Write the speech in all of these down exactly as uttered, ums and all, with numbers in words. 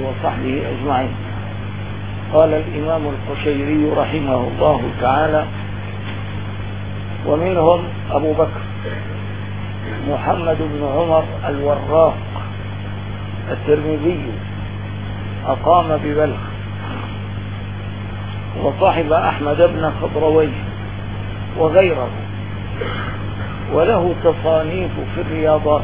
وصحبه أجمعين. قال الإمام القشيري رحمه الله تعالى: ومنهم أبو بكر محمد بن عمر الوراق الترمذي، أقام ببلخ، وصاحب أحمد بن خضرويه وغيره، وله تصانيف في الرياضات.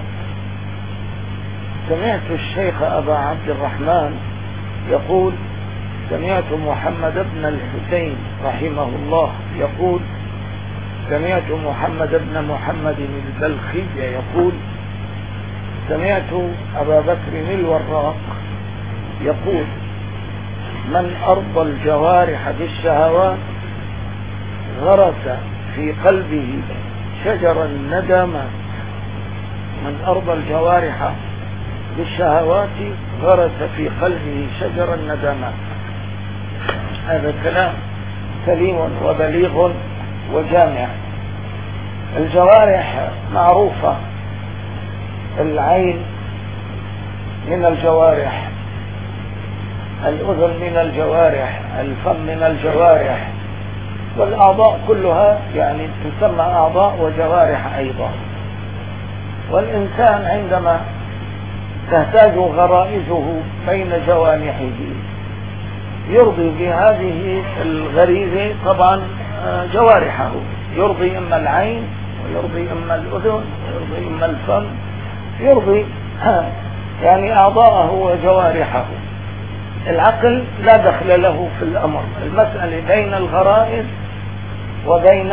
سمعت الشيخ أبا عبد الرحمن يقول: سمعت محمد بن الحسين رحمه الله يقول: سمعت محمد بن محمد البلخي يقول: سمعت أبا بكر الوراق يقول: من أرضى الجوارح بالشهوات غرس في قلبه شجر الندامات. من أرضى الجوارح بالشهوات غرس في قلبه شجر الندامات. هذا كلام سليم وبليغ وجامع. الجوارح معروفة، العين من الجوارح، الأذن من الجوارح، الفم من الجوارح، والأعضاء كلها يعني تسمى أعضاء وجوارح أيضا. والإنسان عندما تهتاج غرائزه بين جوانحه يرضي بهذه الغريزة طبعا جوارحه، يرضي إما العين ويرضي إما الأذن ويرضي إما الفم، يرضي يعني أعضاءه وجوارحه. العقل لا دخل له في الأمر، المسألة بين الغرائز وبين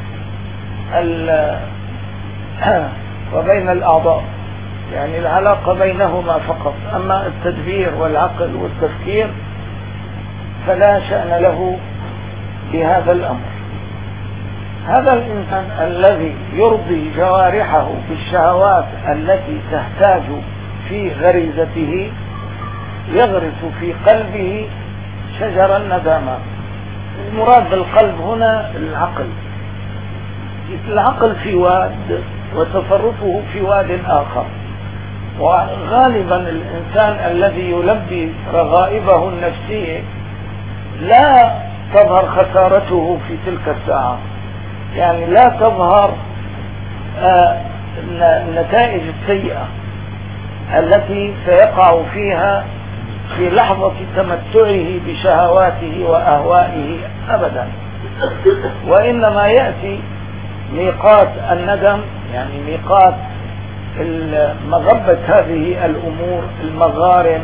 وبين الأعضاء، يعني العلاقة بينهما فقط. أما التدبير والعقل والتفكير فلا شأن له بهذا الأمر. هذا الإنسان الذي يرضي جوارحه بالشهوات التي تحتاج في غريزته يغرس في قلبه شجر الندامة. المراد بالقلب هنا العقل. العقل في واد وتصرفه في واد آخر. وغالبا الإنسان الذي يلبي رغائبه النفسية لا تظهر خسارته في تلك الساعة، يعني لا تظهر آه النتائج السيئة التي سيقع فيها في لحظة تمتعه بشهواته وأهوائه أبدا. وإنما يأتي ميقات الندم، يعني ميقات مغبة هذه الأمور، المغارم،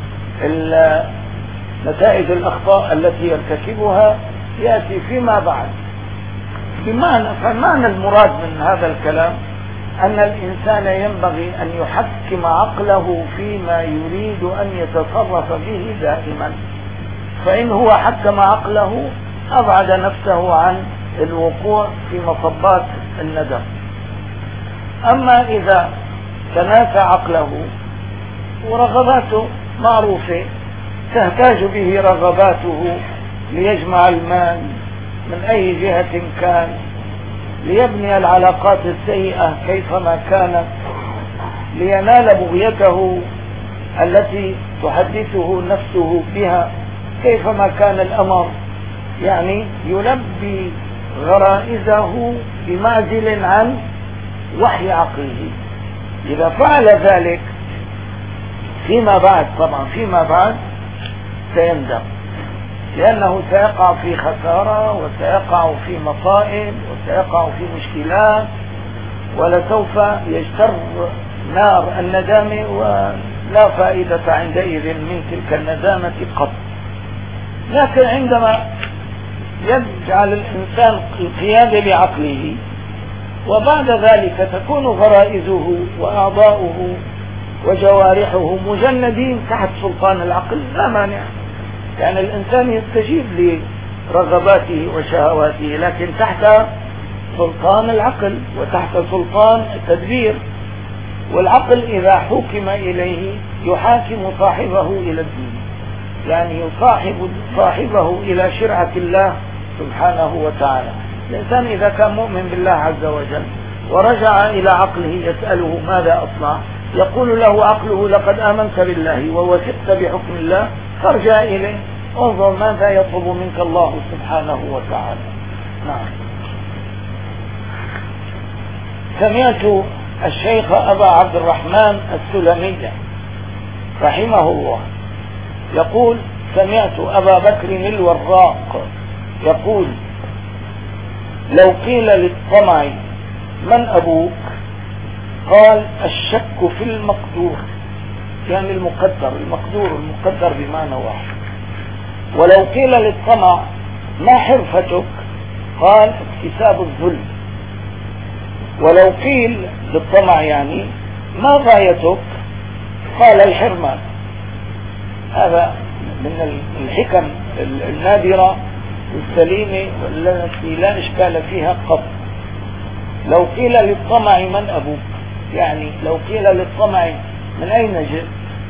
نتائج الأخطاء التي يرتكبها، يأتي فيما بعد. بمعنى فمعنى المراد من هذا الكلام أن الإنسان ينبغي أن يحكم عقله فيما يريد أن يتصرف به دائما، فإن هو حكم عقله أبعد نفسه عن الوقوع في مصبات الندم. أما إذا تناسى عقله ورغباته معروفة، تهتاج به رغباته ليجمع المال من أي جهة كان، ليبني العلاقات السيئة كيفما كانت، لينال بغيته التي تحدثه نفسه بها كيفما كان الأمر، يعني يلبي غرائزه بمعزل عن وحي عقله. إذا فعل ذلك فيما بعد، طبعا فيما بعد سيندم، لأنه سيقع في خسارة وسيقع في مصائب وسيقع في مشكلات، ولسوف يجتر نار الندامة ولا فائدة عندئذ من تلك الندامة قط. لكن عندما يجعل الإنسان القيادة بعقله وبعد ذلك تكون غرائزه وأعضاؤه وجوارحه مجندين تحت سلطان العقل، لا مانع، يعني الإنسان يستجيب لرغباته وشهواته لكن تحت سلطان العقل وتحت سلطان التدبير. والعقل إذا حكم إليه يحاكم صاحبه إلى الدين، يعني يصاحب صاحبه إلى شرعة الله سبحانه وتعالى. الإنسان إذا كان مؤمن بالله عز وجل ورجع إلى عقله يسأله ماذا أصنع، يقول له عقله لقد آمنت بالله ووثقت بحكم الله، فارجع إليه انظر ماذا يطلب منك الله سبحانه وتعالى. نعم. سمعت الشيخ أبا عبد الرحمن السلمي رحمه الله يقول: سمعت أبا بكر الوراق يقول: لو قيل للطمع من أبوك؟ قال: الشك في المقدور، يعني المقدر، المقدور المقدر بمعنى واحد. ولو قيل للطمع ما حرفتك؟ قال: اكتساب الذل. ولو قيل للطمع يعني ما غايتك؟ قال: الحرمان. هذا من الحكم النادرة السليمة والتي لا إشكال فيها قط. لو قيل للطمع من أبوك، يعني لو قيل للطمع من أين جئت،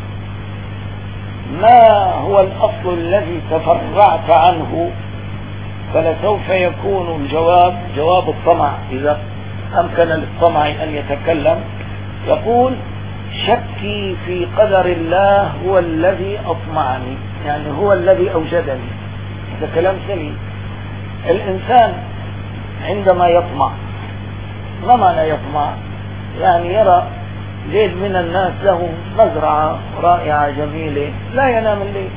ما هو الأصل الذي تفرعت عنه، فلسوف يكون الجواب جواب الطمع إذا أمكن للطمع أن يتكلم. يقول: شكي في قدر الله هو الذي أطمعني، يعني هو الذي أوجدني. هذا كلام سليم. الإنسان عندما يطمع، ما معنى يطمع؟ يعني يرى زيد من الناس له مزرعة رائعة جميلة لا ينام الليل،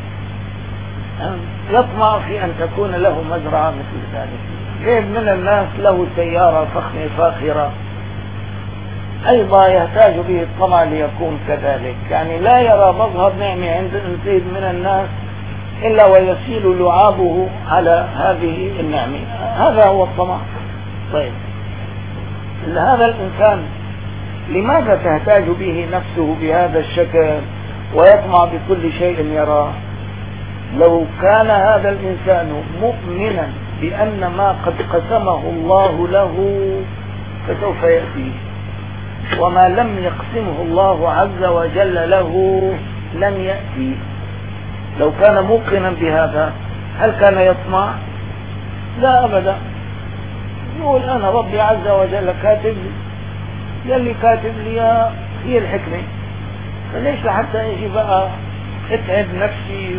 يطمع في أن تكون له مزرعة مثل ذلك. زيد من الناس له سيارة فخمة فاخرة، أيضا يحتاج به الطمع ليكون كذلك. يعني لا يرى مظهر نعمة عند زيد من الناس إلا ويسيل لعابه على هذه النعمة. هذا هو الطمع. طيب، هذا الإنسان لماذا تحتاج به نفسه بهذا الشكل ويطمع بكل شيء يراه؟ لو كان هذا الإنسان مؤمنا بأن ما قد قسمه الله له فسوف يأتيه، وما لم يقسمه الله عز وجل له لن يأتي. لو كان موقنا بهذا هل كان يطمع؟ لا أبدا. يقول: أنا ربي عز وجل كاتب لي، يلي كاتب لي هي الحكمة، فليش لحتى يجي بقى اتعب نفسي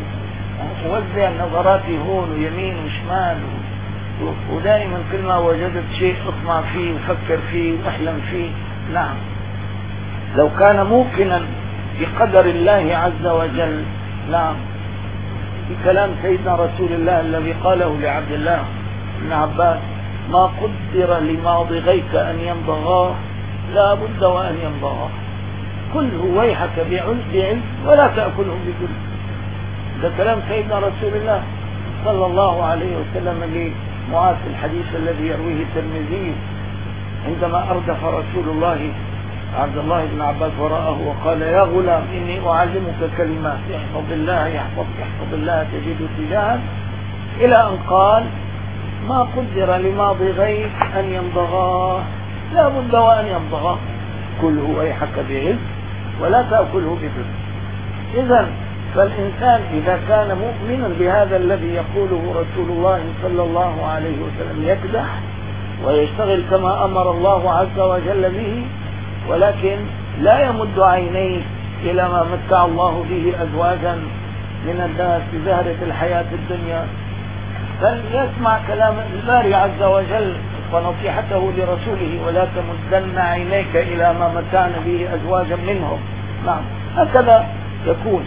ووزع نظراتي هون ويمين وشمال، ودائما كل ما وجدت شيء اطمع فيه وفكر فيه واحلم فيه. نعم، لو كان موقنا بقدر الله عز وجل. نعم، بكلام سيدنا رسول الله الذي قاله لعبد الله بن عباس: ما قدر لماضغيك أن ينبغاه لا بد وأن ينبغاه، كله ويحك بعلم ولا تأكله بذل. ده كلام سيدنا رسول الله صلى الله عليه وسلم لمعاذ في الحديث الذي يرويه الترمذي عندما أردف رسول الله عبد الله بن عباس وراءه وقال: يا غلام إني أعلمك كلمات، احفظ الله يحفظك، احفظ الله تجد تجاهك، إلى أن قال: ما قدر لماضغيك أن ينبغاه لا بد وأن ينبغاه، كله ويحك بعلم ولا تأكله بذل. إذن فالإنسان إذا كان مؤمنا بهذا الذي يقوله رسول الله صلى الله عليه وسلم يكدح ويشتغل كما أمر الله عز وجل به، ولكن لا يمد عينيه إلى ما متع الله به أزواجا من الناس بزهرة الحياة الدنيا، بل يسمع كلام الباري عز وجل ونصيحته لرسوله: ولا تمدن عينيك إلى ما متعنا به أزواجا منهم. نعم، هكذا يكون.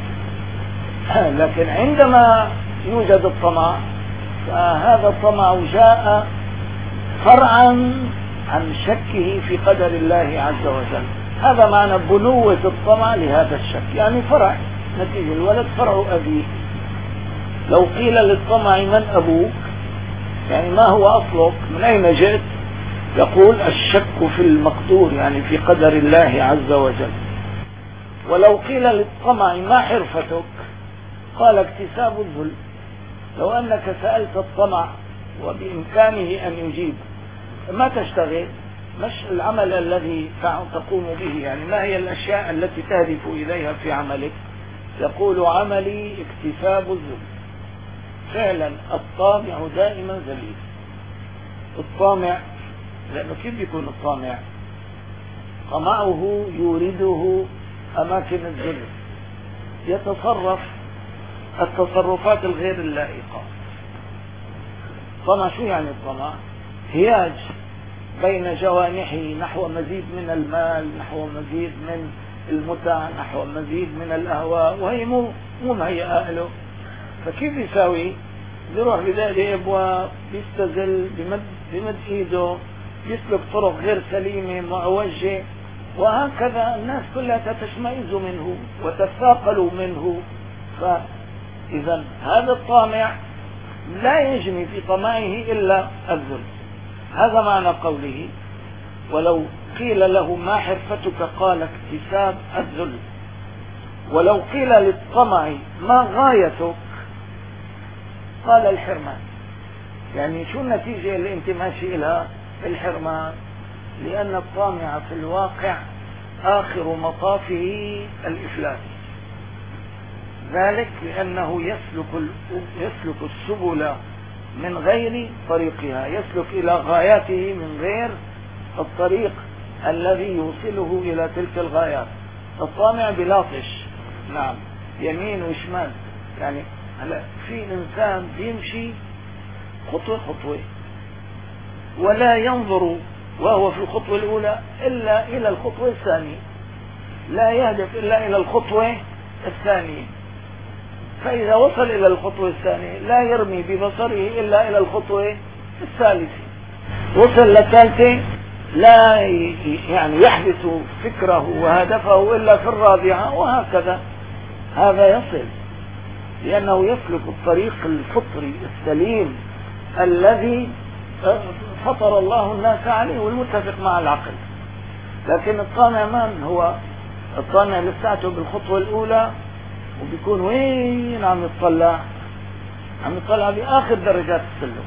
لكن عندما يوجد الطمع فهذا الطمع جاء فرعا عن شكه في قدر الله عز وجل. هذا معنى بنوة الطمع لهذا الشك، يعني فرع، نتيجة الولد فرع أبيه. لو قيل للطمع من أبوك، يعني ما هو أصلك، من أين جئت؟ يقول: الشك في المقدور، يعني في قدر الله عز وجل. ولو قيل للطمع ما حرفتك؟ قال: اكتساب الذل. لو أنك سألت الطمع وبإمكانه أن يجيب ما تشتغل، مش العمل الذي تقوم به، يعني ما هي الأشياء التي تهدف إليها في عملك؟ يقول: عملي اكتساب الذل. فعلا الطامع دائما ذليل. الطامع، لأنه كيف يكون الطامع؟ طمعه يورده أماكن الذل، يتصرف التصرفات الغير اللائقة. طمع شو يعني الطمع؟ هياج بين جوانحه نحو مزيد من المال، نحو مزيد من المتع، نحو مزيد من الأهواء، وهي مو مو مهيئة له. فكيف يساوي؟ بيروح بدائرة أبواب، بيستزل، بمد بمد إيده، يسلك طرق غير سليمة معوجة، وهكذا الناس كلها تشمئز منه وتثاقل منه. فإذا هذا الطامع لا يجني في طمعه إلا الذل. هذا معنى قوله ولو قيل له ما حرفتك قال اكتساب الذل. ولو قيل للطمع ما غايتك قال الحرمان. يعني شو النتيجة اللي انت ماشي لها؟ الحرمان. لأن الطامع في الواقع آخر مطافه الإفلاس، ذلك لأنه يسلك يسلك السبل من غير طريقها، يسلك إلى غاياته من غير الطريق الذي يوصله إلى تلك الغايات. الطامع بلاطش، نعم، يمين وشمال. يعني هلا في إنسان بيمشي خطوة خطوة ولا ينظر وهو في الخطوة الأولى إلا إلى الخطوة الثانية، لا يهدف إلا إلى الخطوة الثانية. فإذا وصل إلى الخطوة الثانية لا يرمي ببصره إلا إلى الخطوة الثالثة. وصل للثالثة لا يعني يحدث فكره وهدفه إلا في الرابعة، وهكذا. هذا يصل لأنه يسلك الطريق الفطري السليم الذي فطر الله الناس عليه والمتفق مع العقل. لكن الطامع من هو؟ الطامع لساته بالخطوة الأولى وبيكون وين عم يطلع؟ عم يطلع بآخر درجات السلم،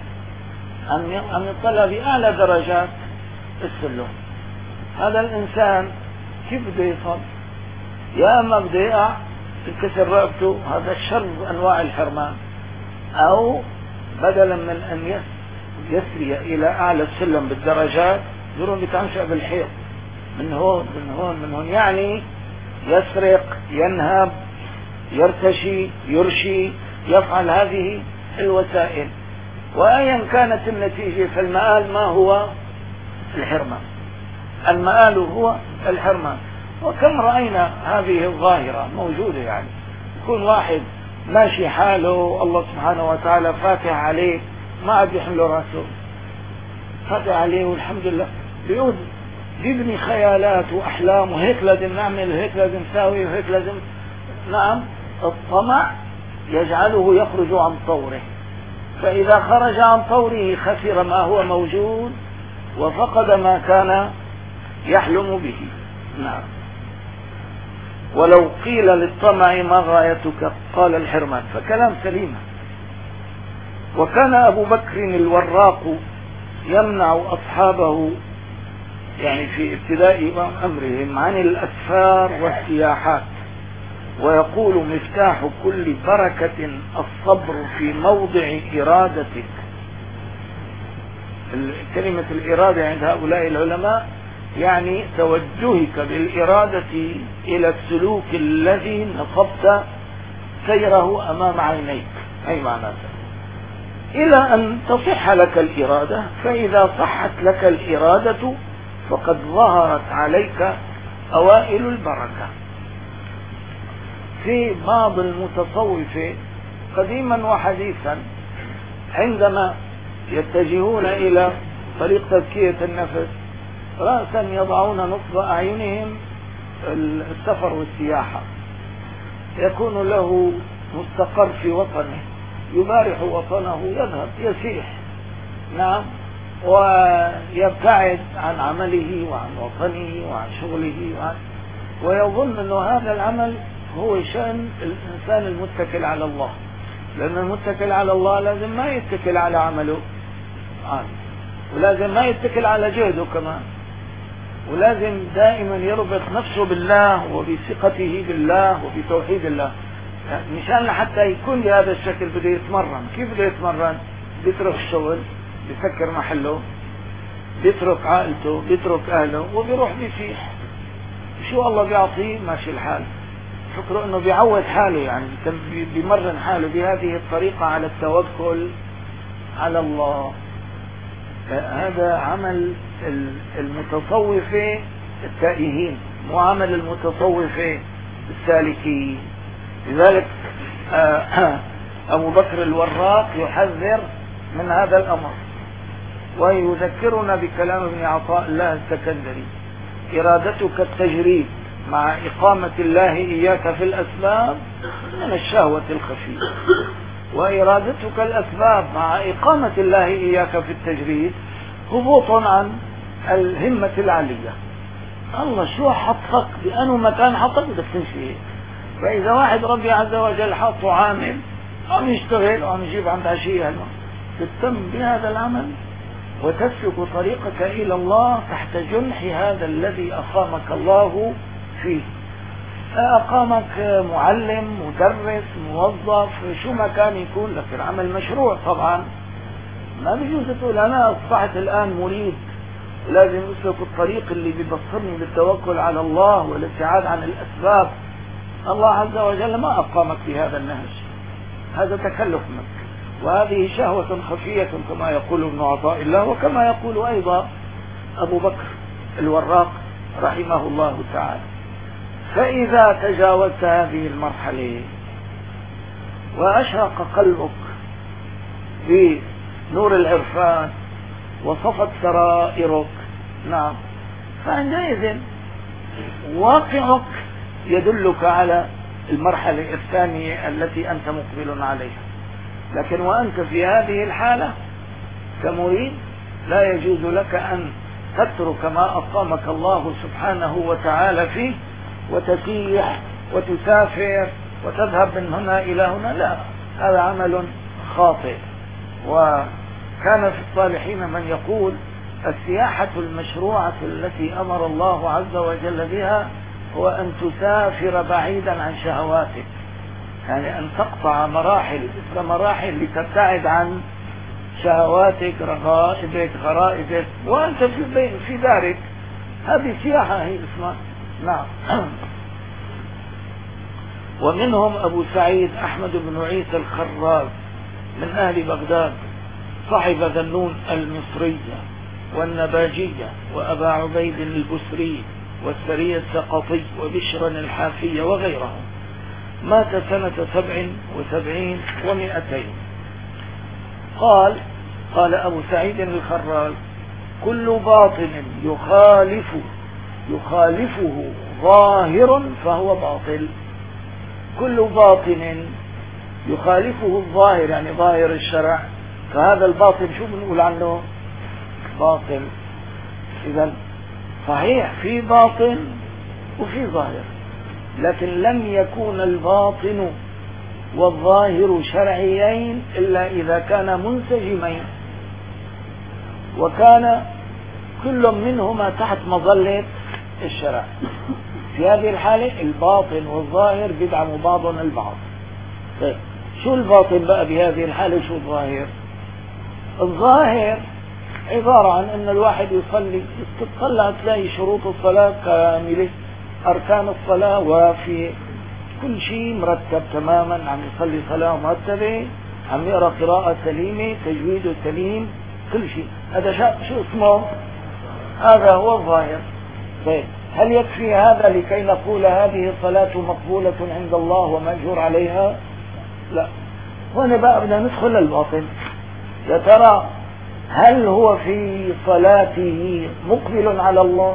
عم يطلع بأعلى درجات السلم. هذا الإنسان كيف بده يصل؟ يا أما بده يقع تنكسر رقبته، هذا شر أنواع الحرمان، أو بدلا من أن يسري إلى أعلى السلم بالدرجات يرون بتنشأ بالحيط من هون من هون من هون، يعني يسرق، ينهب، يرتشي، يرشي، يفعل هذه الوسائل. وأيا كانت النتيجة فالمآل ما هو؟ الحرمان. المآل هو الحرمان. وكم رأينا هذه الظاهرة موجودة. يعني يكون واحد ماشي حاله الله سبحانه وتعالى فاتح عليه، ما عاد يحمله راسه، فاتح عليه والحمد لله، بيقول بيبني خيالات وأحلام، وهيك لازم نعمل، وهيك لازم نساوي، وهيك لازم. نعم، الطمع يجعله يخرج عن طوره، فإذا خرج عن طوره خسر ما هو موجود وفقد ما كان يحلم به. نعم. ولو قيل للطمع ما غايتك قال الحرمان، فكلام سليم. وكان أبو بكر الوراق يمنع أصحابه يعني في ابتداء أمرهم عن الأسفار والسياحات، ويقول مفتاح كل بركة الصبر في موضع إرادتك. كلمة الإرادة عند هؤلاء العلماء يعني توجهك بالإرادة إلى السلوك الذي نصبت سيره أمام عينيك، أي معنى ذلك، إلى أن تصح لك الإرادة. فإذا صحت لك الإرادة فقد ظهرت عليك أوائل البركة. في بعض المتصوفة قديما وحديثا عندما يتجهون إلى طريق تزكية النفس رأسا يضعون نصب أعينهم السفر والسياحة، يكون له مستقر في وطنه، يبارح وطنه، يذهب يسيح، نعم، ويبتعد عن عمله وعن وطنه وعن شغله وعن ويظن أن هذا العمل هو شأن الإنسان المتكل على الله، لأن المتكل على الله لازم ما يتكل على عمله، ولازم ما يتكل على جهده كمان، ولازم دائما يربط نفسه بالله وبثقته بالله وبتوحيد الله. يعني مشان حتى يكون بهذا الشكل بده يتمرن. كيف بده يتمرن؟ بيترك الشغل، بيسكر محله، بيترك عائلته بيترك أهله وبيروح بيسيح. شو الله بيعطيه ماشي الحال، فكروا انه بيعود حاله، يعني بيمرن حاله بهذه الطريقة على التوكل على الله. هذا عمل المتصوفة التائهين، مو عمل المتصوفة السالكين. لذلك أبو بكر الوراق يحذر من هذا الأمر، ويذكرنا بكلام ابن عطاء الله السكندري: إرادتك التجريد مع إقامة الله إياك في الأسباب من الشهوة الخفية، وإرادتك الأسباب مع إقامة الله إياك في التجريد هبوط عن الهمة العالية. الله شو حطك بأنه مكان حطك بدك تمشي هيك. فإذا واحد ربي عز وجل حطه عامل عم يشتغل وعم يجيب عند عشية تهتم بهذا العمل وتسلك طريقك إلى الله تحت جنح هذا الذي أقامك الله فيه. أقامك معلم، مدرس، موظف، شو ما كان يكون لك العمل مشروع. طبعا ما بيجوز تقول أنا أصبحت الآن مريد لازم أسلك الطريق اللي بيبصرني بالتوكل على الله والابتعاد عن الأسباب. الله عز وجل ما أقامك بهذا النهج، هذا تكلف منك، وهذه شهوة خفية كما يقول ابن عطاء الله، وكما يقول أيضا أبو بكر الوراق رحمه الله تعالى. فإذا تجاوزت هذه المرحلة وأشرق قلبك بنور العرفان وصفت سرائرك، نعم، فعندئذ واقعك يدلك على المرحلة الثانية التي أنت مقبل عليها. لكن وأنت في هذه الحالة كمريد لا يجوز لك أن تترك ما أقامك الله سبحانه وتعالى فيه وتسيح وتسافر وتذهب من هنا إلى هنا، لا، هذا عمل خاطئ. وكان في الصالحين من يقول: السياحة المشروعة التي أمر الله عز وجل بها هو أن تسافر بعيدا عن شهواتك، يعني أن تقطع مراحل إثر مراحل لتبتعد عن شهواتك، رغائبك، غرائبك، وأنت في في دارك. هذه سياحة هي اسمها، نعم. ومنهم أبو سعيد أحمد بن عيسى الخراز من أهل بغداد، صاحب ذنون المصرية والنباجية وأبا عبيد البسري والسري السقطي وبشرا الحافية وغيرهم، مات سنة سبع وسبعين ومئتين. قال قال أبو سعيد الخراز: كل باطن يخالف يخالفه ظاهر فهو باطل. كل باطن يخالفه الظاهر، يعني ظاهر الشرع، فهذا الباطل شو بنقول عنه؟ باطل. إذن صحيح في باطن وفي ظاهر، لكن لم يكون الباطن والظاهر شرعيين إلا إذا كان منسجمين، وكان كل منهما تحت مظلة الشرع. في هذه الحالة الباطن والظاهر بيدعموا بعضهم البعض. طيب شو الباطن بقى بهذه الحالة؟ شو الظاهر؟ الظاهر عبارة عن أن الواحد يصلي، تطلع تلاقي شروط الصلاة كاملة، أركان الصلاة وفي كل شيء مرتب تماما، عم يصلي صلاة مرتبة، عم يقرأ قراءة سليمة، تجويد سليم، كل شيء. هذا شو اسمه؟ هذا هو الظاهر. طيب هل يكفي هذا لكي نقول هذه الصلاة مقبولة عند الله ومأجور عليها؟ لا. هنا بقى بدنا ندخل الباطن. يا ترى هل هو في صلاته مقبل على الله؟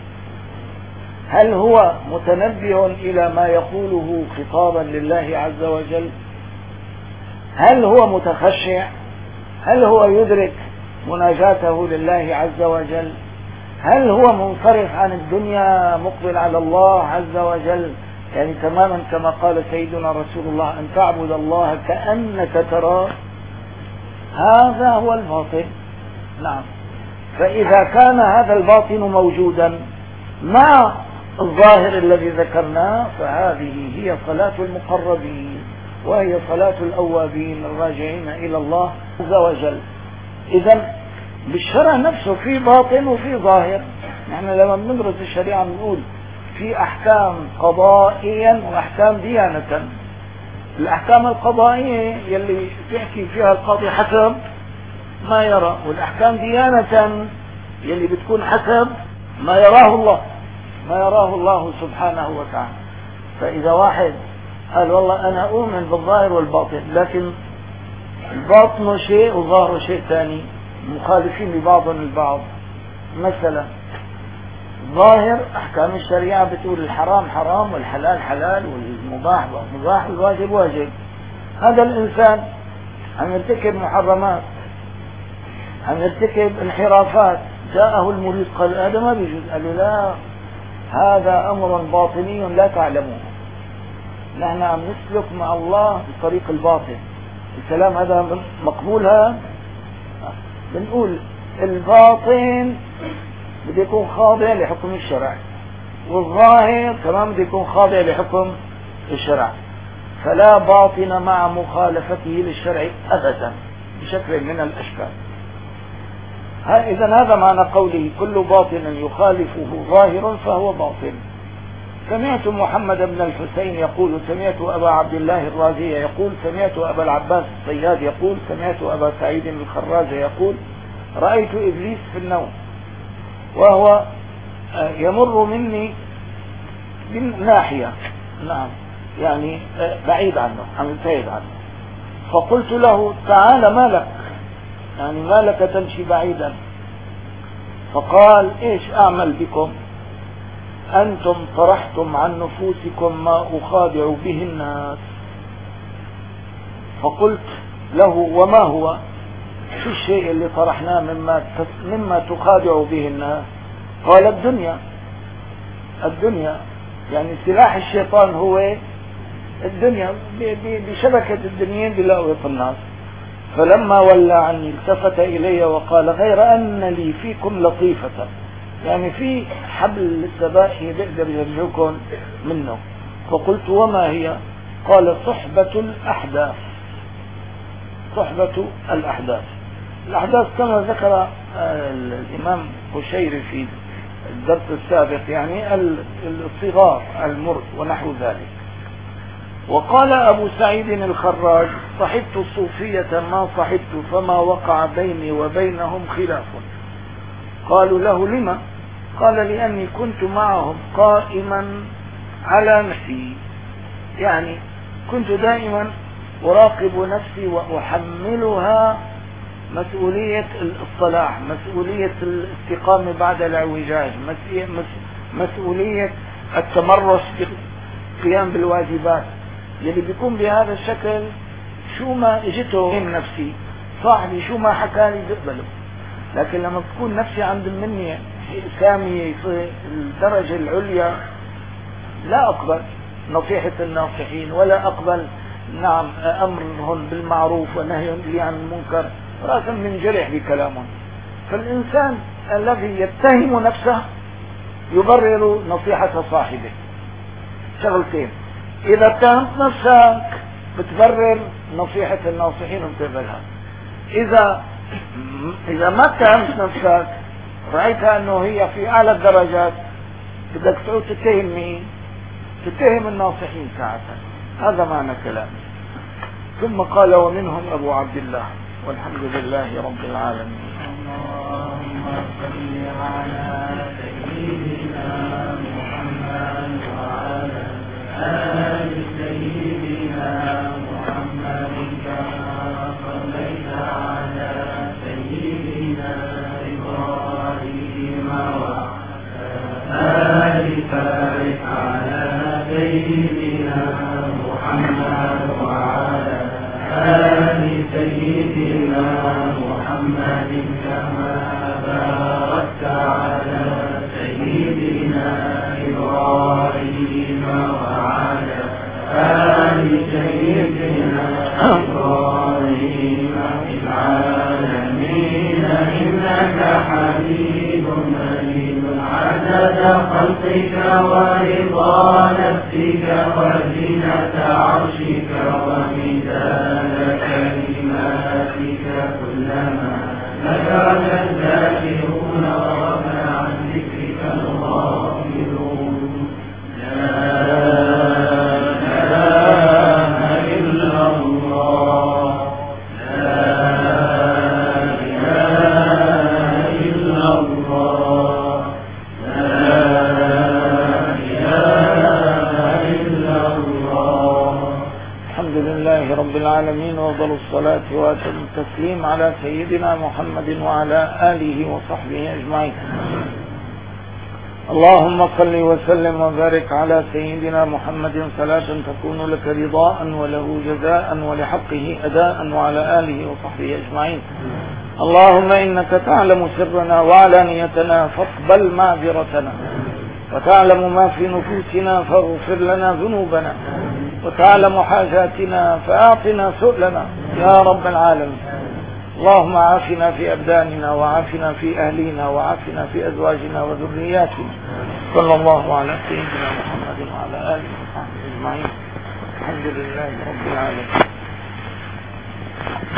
هل هو متنبه إلى ما يقوله خطابا لله عز وجل؟ هل هو متخشع؟ هل هو يدرك مناجاته لله عز وجل؟ هل هو منصرف عن الدنيا مقبل على الله عز وجل؟ يعني تماما كما قال سيدنا رسول الله: أن تعبد الله كأنك تراه. هذا هو الباطن. نعم. فإذا كان هذا الباطن موجودا مع الظاهر الذي ذكرناه فهذه هي صلاة المقربين، وهي صلاة الأوابين الراجعين إلى الله عز وجل. إذن بالشرع نفسه في باطن وفي ظاهر. نحن لما بندرس الشريعة بنقول في أحكام قضائيا وأحكام ديانة. الأحكام القضائية يلي بيحكي فيها القاضي حسب ما يرى، والأحكام ديانة يلي بتكون حسب ما يراه الله، ما يراه الله سبحانه وتعالى. فإذا واحد قال والله أنا أؤمن بالظاهر والباطن، لكن الباطن شيء والظاهر شيء ثاني، مخالفين لبعضهم البعض. مثلا ظاهر أحكام الشريعة بتقول الحرام حرام والحلال حلال والمباح مباح والواجب واجب. هذا الإنسان عم يرتكب محرمات، عم يرتكب انحرافات، جاءه المريد قال هذا ما بيجوز، قال له لا، هذا أمر باطني لا تعلمون، نحن عم نسلك مع الله بطريق الباطن. الكلام هذا مقبولها؟ بنقول الباطن بده يكون خاضع لحكم الشرع، والظاهر كمان بده يكون خاضع لحكم الشرع، فلا باطن مع مخالفته للشرع أبدا بشكل من الأشكال. إذا هذا معنى قوله كل باطن يخالفه ظاهر فهو باطن. سمعت محمد بن الحسين يقول سمعت أبا عبد الله الرازي يقول سمعت أبا العباس الصياد يقول سمعت أبا سعيد الخراج يقول رأيت إبليس في النوم وهو يمر مني من ناحية، نعم يعني بعيد عنه، عم يبتعد عنه، فقلت له تعال ما لك، يعني ما لك تمشي بعيدا؟ فقال ايش اعمل بكم؟ انتم طرحتم عن نفوسكم ما اخادع به الناس. فقلت له وما هو؟ شو الشيء اللي طرحناه مما مما تخادع به الناس؟ قال الدنيا. الدنيا يعني سلاح الشيطان هو الدنيا، بشبكة الدنيين بلاقوة الناس. فلما ولى عني التفت إلي وقال غير أن لي فيكم لطيفة، يعني في حبل السباحي بقدر يرجوكم منه. فقلت وما هي؟ قال صحبة الأحداث. صحبة الأحداث. الأحداث كما ذكر الإمام بشيري في الدرس السابق يعني الصغار المرض ونحو ذلك. وقال أبو سعيد الخراج صحبت الصوفية ما صحبت فما وقع بيني وبينهم خلاف. قالوا له لما؟ قال لأني كنت معهم قائما على نفسي، يعني كنت دائما أراقب نفسي وأحملها مسؤولية الصلاح، مسؤولية الاستقامة بعد الاعوجاج، مسؤولية التمرس بالقيام بالواجبات. يلي بيكون بهذا الشكل شو ما اجته من نفسي صاحبي شو ما حكى لي بقبله، لكن لما تكون نفسي عند المنية سامية في الدرجة العليا لا أقبل نصيحة الناصحين ولا أقبل نعم أمرهم بالمعروف ونهي عن المنكر، راسا منجرح بكلامهم. فالإنسان الذي يتهم نفسه يبرر نصيحة صاحبه. شغلتين، إذا اتهمت نفسك بتبرر نصيحة الناصحين وبتقبلها. إذا إذا ما اتهمت نفسك رأيتها أنه هي في أعلى الدرجات بدك تعود تتهم مين؟ تتهم الناصحين ساعتها. هذا معنى كلامه. ثم قال ومنهم أبو عبد الله والحمد لله رب العالمين. اللهم صل على سيدنا محمد وعلى آل سيدنا محمد كما صليت على سيدنا إبراهيم وعلى آل بارك على سيدنا محمد وعلى آل سيدنا محمد كما باركت على سيدنا إبراهيم وعلى آل سيدنا إبراهيم في العالمين إنك حميد مجيد. عدد خلقك ورضا نفسك وزنة عرشك ومداد كلماتك كلما ذكرك الذاكرون وغفل عن ذكرك الغافلون. لا إله إلا الله لا إله إلا الله لا إله إلا الله. الحمد لله رب العالمين، وأفضل الصلاة وأتم التسليم على سيدنا محمد وعلى آله وصحبه أجمعين. اللهم صل وسلم وبارك على سيدنا محمد صلاة تكون لك رضاء وله جزاء ولحقه أداء وعلى آله وصحبه أجمعين. اللهم إنك تعلم سرنا وعلانيتنا فاقبل معذرتنا، وتعلم ما في نفوسنا فاغفر لنا ذنوبنا، وتعلم حاجاتنا فأعطنا سؤلنا يا رب العالمين. اللهم عافنا في أبداننا وعافنا في أهلنا وعافنا في أزواجنا وذرياتنا. صلى الله على سيدنا محمد وعلى آله وصحبه أجمعين. الحمد لله رب العالمين.